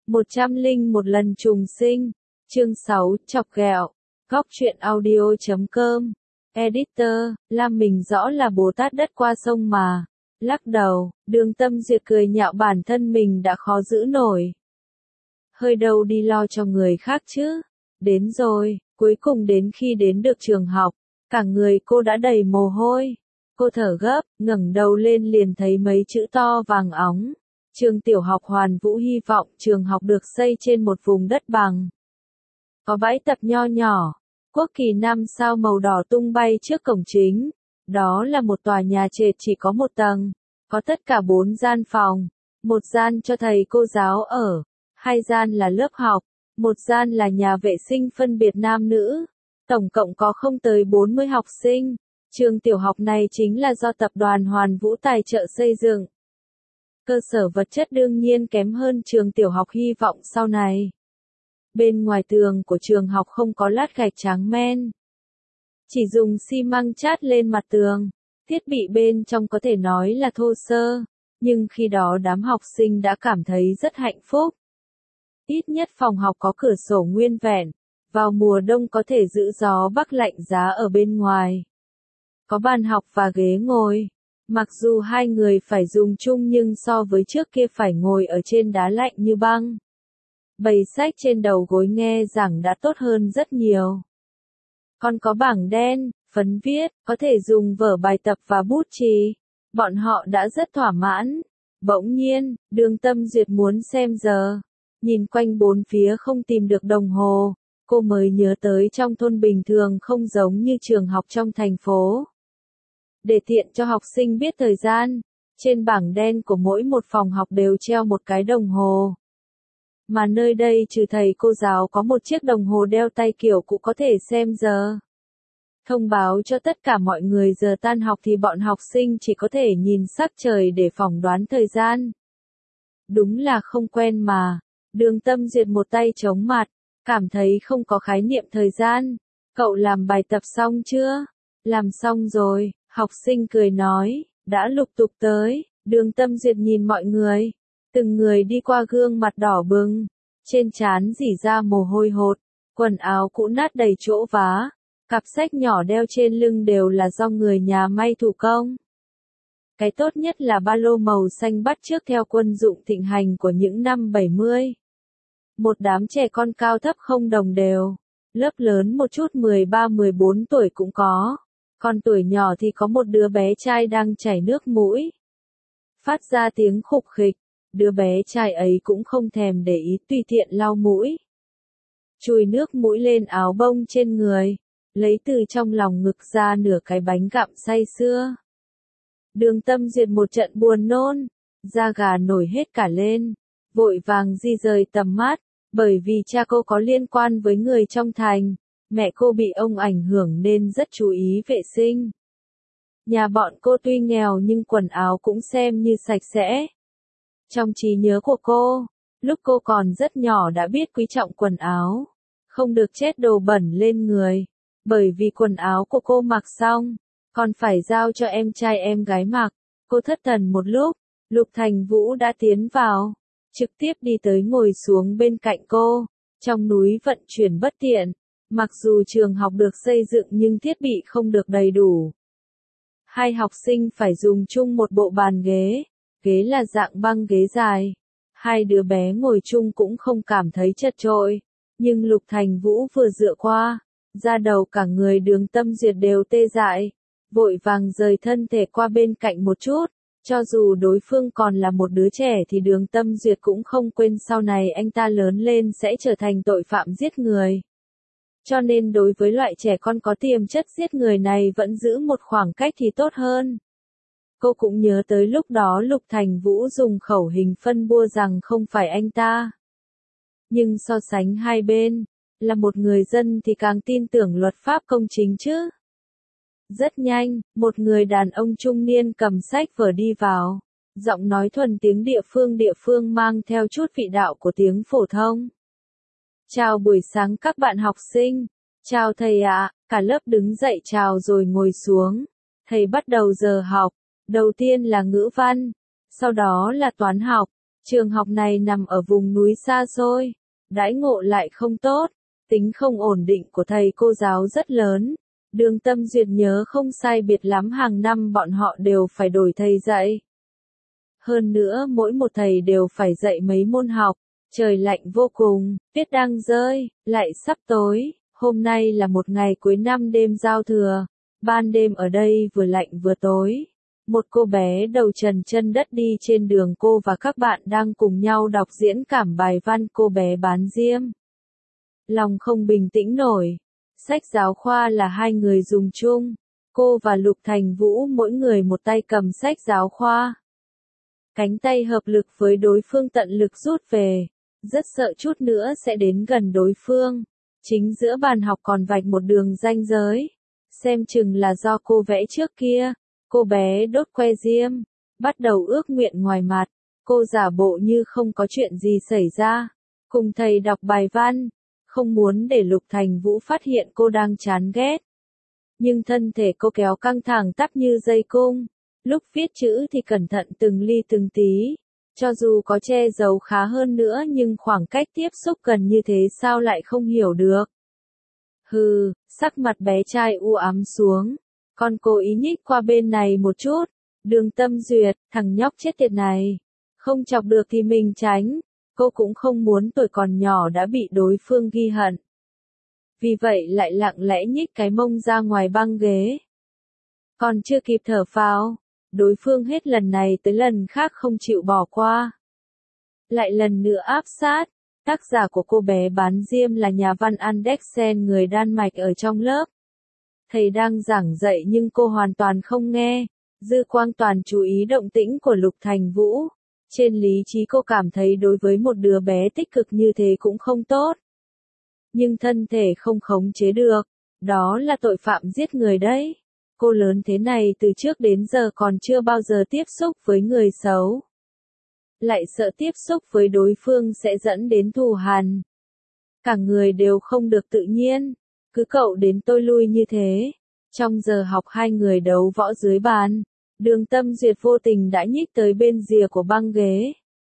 101 lần trùng sinh. Chương 6, chọc ghẹo. Góc truyện audio.com. Editor, Lam mình rõ là Bồ Tát đất qua sông mà. Lắc đầu, Đường Tâm Duyệt cười nhạo bản thân mình đã khó giữ nổi. Hơi đâu đi lo cho người khác chứ. Đến rồi, cuối cùng đến khi đến được trường học, cả người cô đã đầy mồ hôi. Cô thở gấp, ngẩng đầu lên liền thấy mấy chữ to vàng óng. Trường tiểu học Hoàn Vũ hy vọng trường học được xây trên một vùng đất bằng. Có bãi tập nho nhỏ, quốc kỳ 5 sao màu đỏ tung bay trước cổng chính. Đó là một tòa nhà trệt chỉ có một tầng, có tất cả 4 gian phòng. Một gian cho thầy cô giáo ở, 2 gian là lớp học, một gian là nhà vệ sinh phân biệt nam nữ. Tổng cộng có không tới 40 học sinh. Trường tiểu học này chính là do tập đoàn Hoàn Vũ tài trợ xây dựng. Cơ sở vật chất đương nhiên kém hơn trường tiểu học hy vọng sau này. Bên ngoài tường của trường học không có lát gạch tráng men. Chỉ dùng xi măng chát lên mặt tường. Thiết bị bên trong có thể nói là thô sơ, nhưng khi đó đám học sinh đã cảm thấy rất hạnh phúc. Ít nhất phòng học có cửa sổ nguyên vẹn, vào mùa đông có thể giữ gió bắc lạnh giá ở bên ngoài. Có bàn học và ghế ngồi. Mặc dù hai người phải dùng chung nhưng so với trước kia phải ngồi ở trên đá lạnh như băng. Bày sách trên đầu gối nghe giảng đã tốt hơn rất nhiều. Còn có bảng đen, phấn viết, có thể dùng vở bài tập và bút chì. Bọn họ đã rất thỏa mãn. Bỗng nhiên, Đường Tâm Duyệt muốn xem giờ. Nhìn quanh bốn phía không tìm được đồng hồ. Cô mới nhớ tới trong thôn bình thường không giống như trường học trong thành phố. Để tiện cho học sinh biết thời gian, trên bảng đen của mỗi một phòng học đều treo một cái đồng hồ. Mà nơi đây trừ thầy cô giáo có một chiếc đồng hồ đeo tay kiểu cụ có thể xem giờ. Thông báo cho tất cả mọi người giờ tan học thì bọn học sinh chỉ có thể nhìn sắc trời để phỏng đoán thời gian. Đúng là không quen mà. Đường Tâm Duyệt một tay chống mặt, cảm thấy không có khái niệm thời gian. Cậu làm bài tập xong chưa? Làm xong rồi, học sinh cười nói, đã lục tục tới. Đường Tâm Duyệt nhìn mọi người. Từng người đi qua gương mặt đỏ bừng, trên trán rỉ ra mồ hôi hột, quần áo cũ nát đầy chỗ vá, cặp sách nhỏ đeo trên lưng đều là do người nhà may thủ công. Cái tốt nhất là ba lô màu xanh bắt chước theo quân dụng thịnh hành của những năm 70. Một đám trẻ con cao thấp không đồng đều, lớp lớn một chút 13-14 tuổi cũng có, còn tuổi nhỏ thì có một đứa bé trai đang chảy nước mũi. Phát ra tiếng khục khịch. Đứa bé trai ấy cũng không thèm để ý tùy tiện lau mũi. Chùi nước mũi lên áo bông trên người, lấy từ trong lòng ngực ra nửa cái bánh gặm say sưa. Đường Tâm Duyệt một trận buồn nôn, da gà nổi hết cả lên, vội vàng di rời tầm mắt, bởi vì cha cô có liên quan với người trong thành, mẹ cô bị ông ảnh hưởng nên rất chú ý vệ sinh. Nhà bọn cô tuy nghèo nhưng quần áo cũng xem như sạch sẽ. Trong trí nhớ của cô, lúc cô còn rất nhỏ đã biết quý trọng quần áo, không được chết đồ bẩn lên người, bởi vì quần áo của cô mặc xong, còn phải giao cho em trai em gái mặc. Cô thất thần một lúc, Lục Thành Vũ đã tiến vào, trực tiếp đi tới ngồi xuống bên cạnh cô. Trong núi vận chuyển bất tiện, mặc dù trường học được xây dựng nhưng thiết bị không được đầy đủ. Hai học sinh phải dùng chung một bộ bàn ghế. Ghế là dạng băng ghế dài. Hai đứa bé ngồi chung cũng không cảm thấy chật chội. Nhưng Lục Thành Vũ vừa dựa qua, da đầu cả người Đường Tâm Duyệt đều tê dại. Vội vàng rời thân thể qua bên cạnh một chút. Cho dù đối phương còn là một đứa trẻ thì Đường Tâm Duyệt cũng không quên sau này anh ta lớn lên sẽ trở thành tội phạm giết người. Cho nên đối với loại trẻ con có tiềm chất giết người này vẫn giữ một khoảng cách thì tốt hơn. Cô cũng nhớ tới lúc đó Lục Thành Vũ dùng khẩu hình phân bua rằng không phải anh ta. Nhưng so sánh hai bên, là một người dân thì càng tin tưởng luật pháp công chính chứ. Rất nhanh, một người đàn ông trung niên cầm sách vở đi vào, giọng nói thuần tiếng địa phương mang theo chút vị đạo của tiếng phổ thông. Chào buổi sáng các bạn học sinh. Chào thầy ạ. Cả lớp đứng dậy chào rồi ngồi xuống. Thầy bắt đầu giờ học. Đầu tiên là ngữ văn, sau đó là toán học. Trường học này nằm ở vùng núi xa xôi, đãi ngộ lại không tốt, tính không ổn định của thầy cô giáo rất lớn. Đường Tâm Duyệt nhớ không sai biệt lắm hàng năm bọn họ đều phải đổi thầy dạy. Hơn nữa mỗi một thầy đều phải dạy mấy môn học, trời lạnh vô cùng, tuyết đang rơi, lại sắp tối, hôm nay là một ngày cuối năm đêm giao thừa, ban đêm ở đây vừa lạnh vừa tối. Một cô bé đầu trần chân đất đi trên đường, cô và các bạn đang cùng nhau đọc diễn cảm bài văn Cô bé bán diêm. Lòng không bình tĩnh nổi. Sách giáo khoa là hai người dùng chung. Cô và Lục Thành Vũ mỗi người một tay cầm sách giáo khoa. Cánh tay hợp lực với đối phương, tận lực rút về. Rất sợ chút nữa sẽ đến gần đối phương. Chính giữa bàn học còn vạch một đường ranh giới. Xem chừng là do cô vẽ trước kia. Cô bé đốt que diêm, bắt đầu ước nguyện ngoài mặt. Cô giả bộ như không có chuyện gì xảy ra. Cùng thầy đọc bài văn. Không muốn để Lục Thành Vũ phát hiện cô đang chán ghét. Nhưng thân thể cô kéo căng thẳng tắp như dây cung. Lúc viết chữ thì cẩn thận từng ly từng tí. Cho dù có che giấu khá hơn nữa nhưng khoảng cách tiếp xúc gần như thế sao lại không hiểu được. Hừ, sắc mặt bé trai u ám xuống. Con cố ý nhích qua bên này một chút. Đường Tâm Duyệt, thằng nhóc chết tiệt này. Không chọc được thì mình tránh. Cô cũng không muốn tuổi còn nhỏ đã bị đối phương ghi hận. Vì vậy lại lặng lẽ nhích cái mông ra ngoài băng ghế. Còn chưa kịp thở phào, đối phương hết lần này tới lần khác không chịu bỏ qua. Lại lần nữa áp sát. Tác giả của Cô bé bán diêm là nhà văn Andersen người Đan Mạch ở trong lớp. Thầy đang giảng dạy nhưng cô hoàn toàn không nghe. Dư quang toàn chú ý động tĩnh của Lục Thành Vũ. Trên lý trí cô cảm thấy đối với một đứa bé tích cực như thế cũng không tốt. Nhưng thân thể không khống chế được. Đó là tội phạm giết người đấy. Cô lớn thế này từ trước đến giờ còn chưa bao giờ tiếp xúc với người xấu. Lại sợ tiếp xúc với đối phương sẽ dẫn đến thù hằn. Cả người đều không được tự nhiên. Cứ cậu đến tôi lui như thế. Trong giờ học hai người đấu võ dưới bàn. Đường Tâm Duyệt vô tình đã nhích tới bên rìa của băng ghế.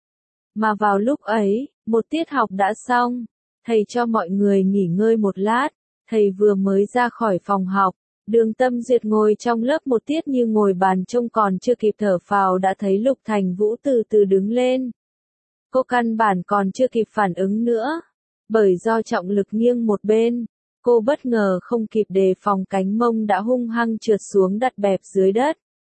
Mà vào lúc ấy, một tiết học đã xong. Thầy cho mọi người nghỉ ngơi một lát. Thầy vừa mới ra khỏi phòng học. Đường Tâm Duyệt ngồi trong lớp một tiết như ngồi bàn trông, còn chưa kịp thở phào đã thấy Lục Thành Vũ từ từ đứng lên. Cô căn bản còn chưa kịp phản ứng nữa. Bởi do trọng lực nghiêng một bên. Cô bất ngờ không kịp đề phòng, cánh mông đã hung hăng trượt xuống đặt bẹp dưới đất.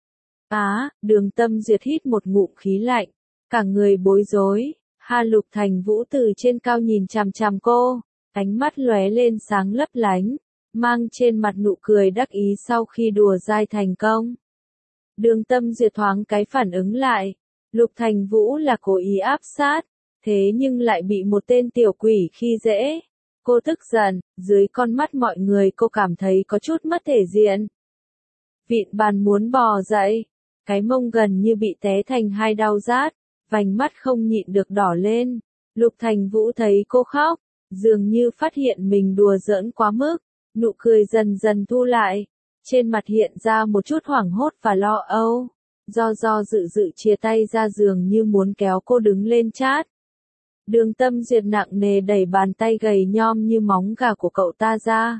Đường Tâm Duyệt hít một ngụm khí lạnh, cả người bối rối. Lục Thành Vũ từ trên cao nhìn chằm chằm cô, ánh mắt lóe lên sáng lấp lánh, mang trên mặt nụ cười đắc ý sau khi đùa dai thành công. Đường Tâm Duyệt thoáng cái phản ứng lại, Lục Thành Vũ là cố ý áp sát, thế nhưng lại bị một tên tiểu quỷ khi dễ. Cô tức giận, dưới con mắt mọi người cô cảm thấy có chút mất thể diện. Vịn bàn muốn bò dậy, cái mông gần như bị té thành hai đau rát, vành mắt không nhịn được đỏ lên. Lục Thành Vũ thấy cô khóc, dường như phát hiện mình đùa giỡn quá mức, nụ cười dần dần thu lại, trên mặt hiện ra một chút hoảng hốt và lo âu. Do dự chia tay ra giường như muốn kéo cô đứng lên chát. Đường Tâm Duyệt nặng nề đẩy bàn tay gầy nhom như móng gà của cậu ta ra.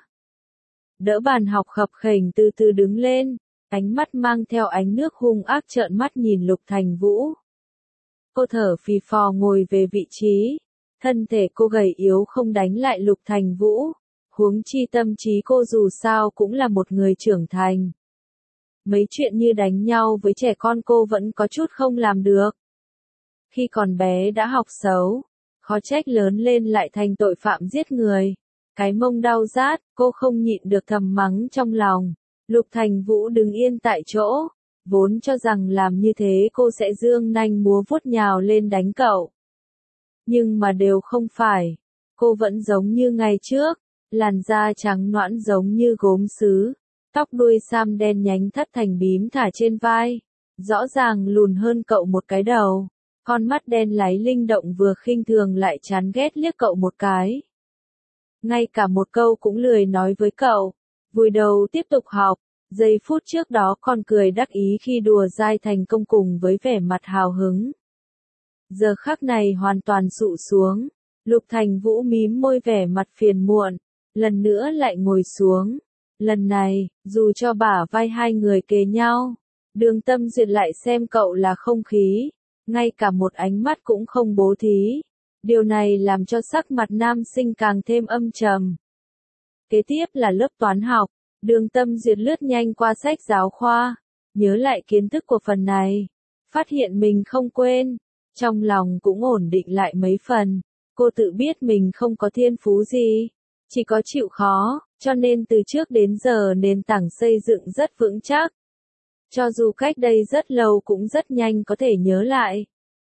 Đỡ bàn học khập khểnh từ từ đứng lên, ánh mắt mang theo ánh nước hung ác trợn mắt nhìn Lục Thành Vũ. Cô thở phì phò ngồi về vị trí, thân thể cô gầy yếu không đánh lại Lục Thành Vũ, huống chi tâm trí cô dù sao cũng là một người trưởng thành. Mấy chuyện như đánh nhau với trẻ con cô vẫn có chút không làm được. Khi còn bé đã học xấu, khó trách lớn lên lại thành tội phạm giết người. Cái mông đau rát, cô không nhịn được thầm mắng trong lòng. Lục Thành Vũ đứng yên tại chỗ, vốn cho rằng làm như thế cô sẽ dương nanh múa vuốt nhào lên đánh cậu. Nhưng mà đều không phải. Cô vẫn giống như ngày trước, làn da trắng nõn giống như gốm sứ, tóc đuôi sam đen nhánh thắt thành bím thả trên vai, rõ ràng lùn hơn cậu một cái đầu. Con mắt đen láy linh động vừa khinh thường lại chán ghét liếc cậu một cái. Ngay cả một câu cũng lười nói với cậu, vùi đầu tiếp tục học, giây phút trước đó còn cười đắc ý khi đùa dai thành công cùng với vẻ mặt hào hứng. giờ khắc này hoàn toàn sụ xuống. Lục Thành Vũ mím môi vẻ mặt phiền muộn, lần nữa lại ngồi xuống. Lần này, dù cho bả vai hai người kề nhau, Đường Tâm Duyệt lại xem cậu là không khí, ngay cả một ánh mắt cũng không bố thí. Điều này làm cho sắc mặt nam sinh càng thêm âm trầm. Kế tiếp là lớp toán học, Đường Tâm Duyệt lướt nhanh qua sách giáo khoa, nhớ lại kiến thức của phần này, phát hiện mình không quên, trong lòng cũng ổn định lại mấy phần. Cô tự biết mình không có thiên phú gì, chỉ có chịu khó, cho nên từ trước đến giờ nền tảng xây dựng rất vững chắc. Cho dù cách đây rất lâu cũng rất nhanh có thể nhớ lại.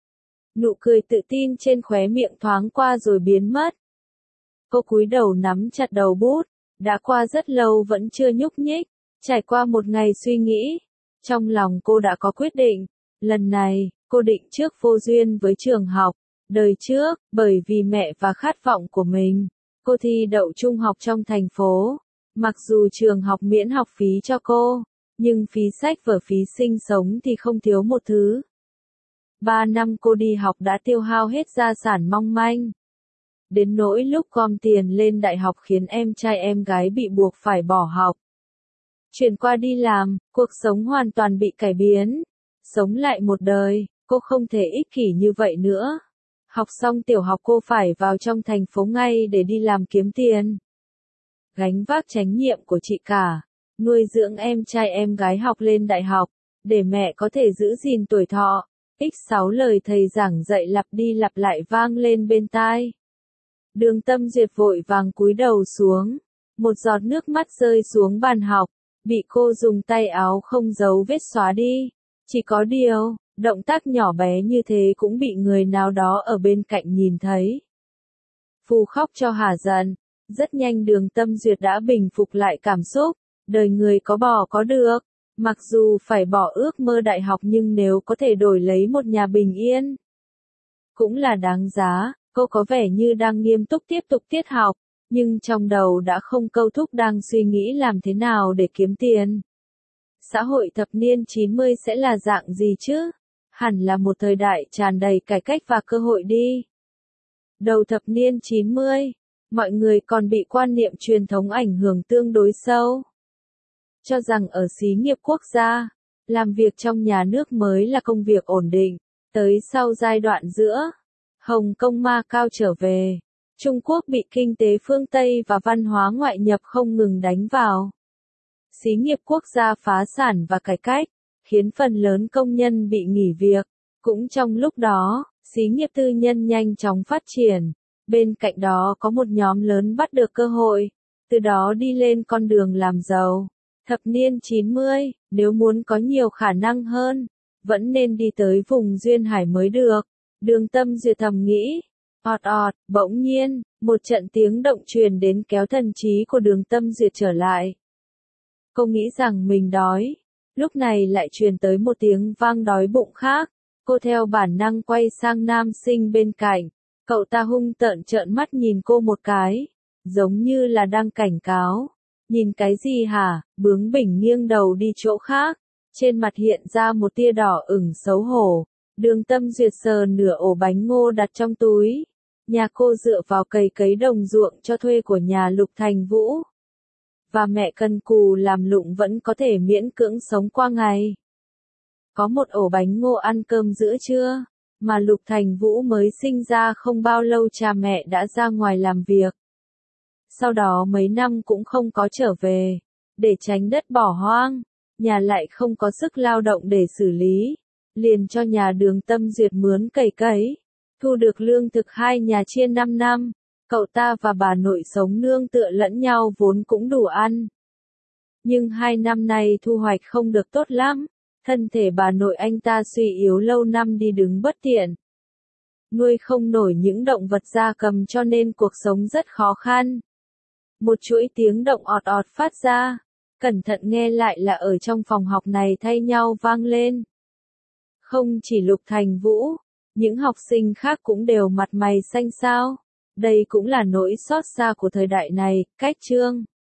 Nụ cười tự tin trên khóe miệng thoáng qua rồi biến mất. Cô cúi đầu nắm chặt đầu bút, đã qua rất lâu vẫn chưa nhúc nhích, trải qua một ngày suy nghĩ. Trong lòng cô đã có quyết định, lần này, cô định trước vô duyên với trường học. Đời trước, bởi vì mẹ và khát vọng của mình, cô thi đậu trung học trong thành phố. Mặc dù trường học miễn học phí cho cô, nhưng phí sách vở phí sinh sống thì không thiếu một thứ. 3 năm cô đi học đã tiêu hao hết gia sản mong manh. Đến nỗi lúc gom tiền lên đại học khiến em trai em gái bị buộc phải bỏ học. Chuyển qua đi làm, cuộc sống hoàn toàn bị cải biến. Sống lại một đời, cô không thể ích kỷ như vậy nữa. Học xong tiểu học cô phải vào trong thành phố ngay để đi làm kiếm tiền. Gánh vác trách nhiệm của chị cả, nuôi dưỡng em trai em gái học lên đại học, để mẹ có thể giữ gìn tuổi thọ. X6 lời thầy giảng dạy lặp đi lặp lại vang lên bên tai. Đường Tâm Duyệt vội vàng cúi đầu xuống, một giọt nước mắt rơi xuống bàn học, bị cô dùng tay áo không giấu vết xóa đi. Chỉ có điều, động tác nhỏ bé như thế cũng bị người nào đó ở bên cạnh nhìn thấy. Phù khóc cho hả giận, rất nhanh Đường Tâm Duyệt đã bình phục lại cảm xúc, đời người có bỏ có được, mặc dù phải bỏ ước mơ đại học nhưng nếu có thể đổi lấy một nhà bình yên, cũng là đáng giá. Cô có vẻ như đang nghiêm túc tiếp tục tiết học, nhưng trong đầu đã không câu thúc đang suy nghĩ làm thế nào để kiếm tiền. Xã hội thập niên 90 sẽ là dạng gì chứ? Hẳn là một thời đại tràn đầy cải cách và cơ hội đi. Đầu thập niên 90, mọi người còn bị quan niệm truyền thống ảnh hưởng tương đối sâu. Cho rằng ở xí nghiệp quốc gia, làm việc trong nhà nước mới là công việc ổn định. Tới sau giai đoạn giữa Hồng Kông Macau trở về, Trung Quốc bị kinh tế phương Tây và văn hóa ngoại nhập không ngừng đánh vào. Xí nghiệp quốc gia phá sản và cải cách, khiến phần lớn công nhân bị nghỉ việc. Cũng trong lúc đó, xí nghiệp tư nhân nhanh chóng phát triển. Bên cạnh đó có một nhóm lớn bắt được cơ hội, từ đó đi lên con đường làm giàu. Thập niên 90, nếu muốn có nhiều khả năng hơn, vẫn nên đi tới vùng duyên hải mới được. Đường Tâm Duyệt thầm nghĩ. Ọt ọt, bỗng nhiên, một trận tiếng động truyền đến kéo thần trí của Đường Tâm Duyệt trở lại. Cô nghĩ rằng mình đói. Lúc này lại truyền tới một tiếng vang đói bụng khác. Cô theo bản năng quay sang nam sinh bên cạnh. Cậu ta hung tợn trợn mắt nhìn cô một cái, giống như là đang cảnh cáo. Nhìn cái gì hả? Bướng bỉnh nghiêng đầu đi chỗ khác. Trên mặt hiện ra một tia đỏ ửng xấu hổ. Đường Tâm Duyệt sờ nửa ổ bánh ngô đặt trong túi. Nhà cô dựa vào cày cấy đồng ruộng cho thuê của nhà Lục Thành Vũ. Và mẹ cần cù làm lụng vẫn có thể miễn cưỡng sống qua ngày. Có một ổ bánh ngô ăn cơm giữa trưa, mà Lục Thành Vũ mới sinh ra không bao lâu cha mẹ đã ra ngoài làm việc. Sau đó mấy năm cũng không có trở về, để tránh đất bỏ hoang, nhà lại không có sức lao động để xử lý. Liền cho nhà Đường Tâm Duyệt mướn cày cấy, thu được lương thực hai nhà chia 5 năm, cậu ta và bà nội sống nương tựa lẫn nhau vốn cũng đủ ăn. Nhưng 2 năm nay thu hoạch không được tốt lắm, thân thể bà nội anh ta suy yếu lâu năm đi đứng bất tiện. Nuôi không nổi những động vật gia cầm cho nên cuộc sống rất khó khăn. Một chuỗi tiếng động ọt ọt phát ra, cẩn thận nghe lại là ở trong phòng học này thay nhau vang lên. Không chỉ Lục Thành Vũ, những học sinh khác cũng đều mặt mày xanh xao. Đây cũng là nỗi xót xa của thời đại này. Cách chương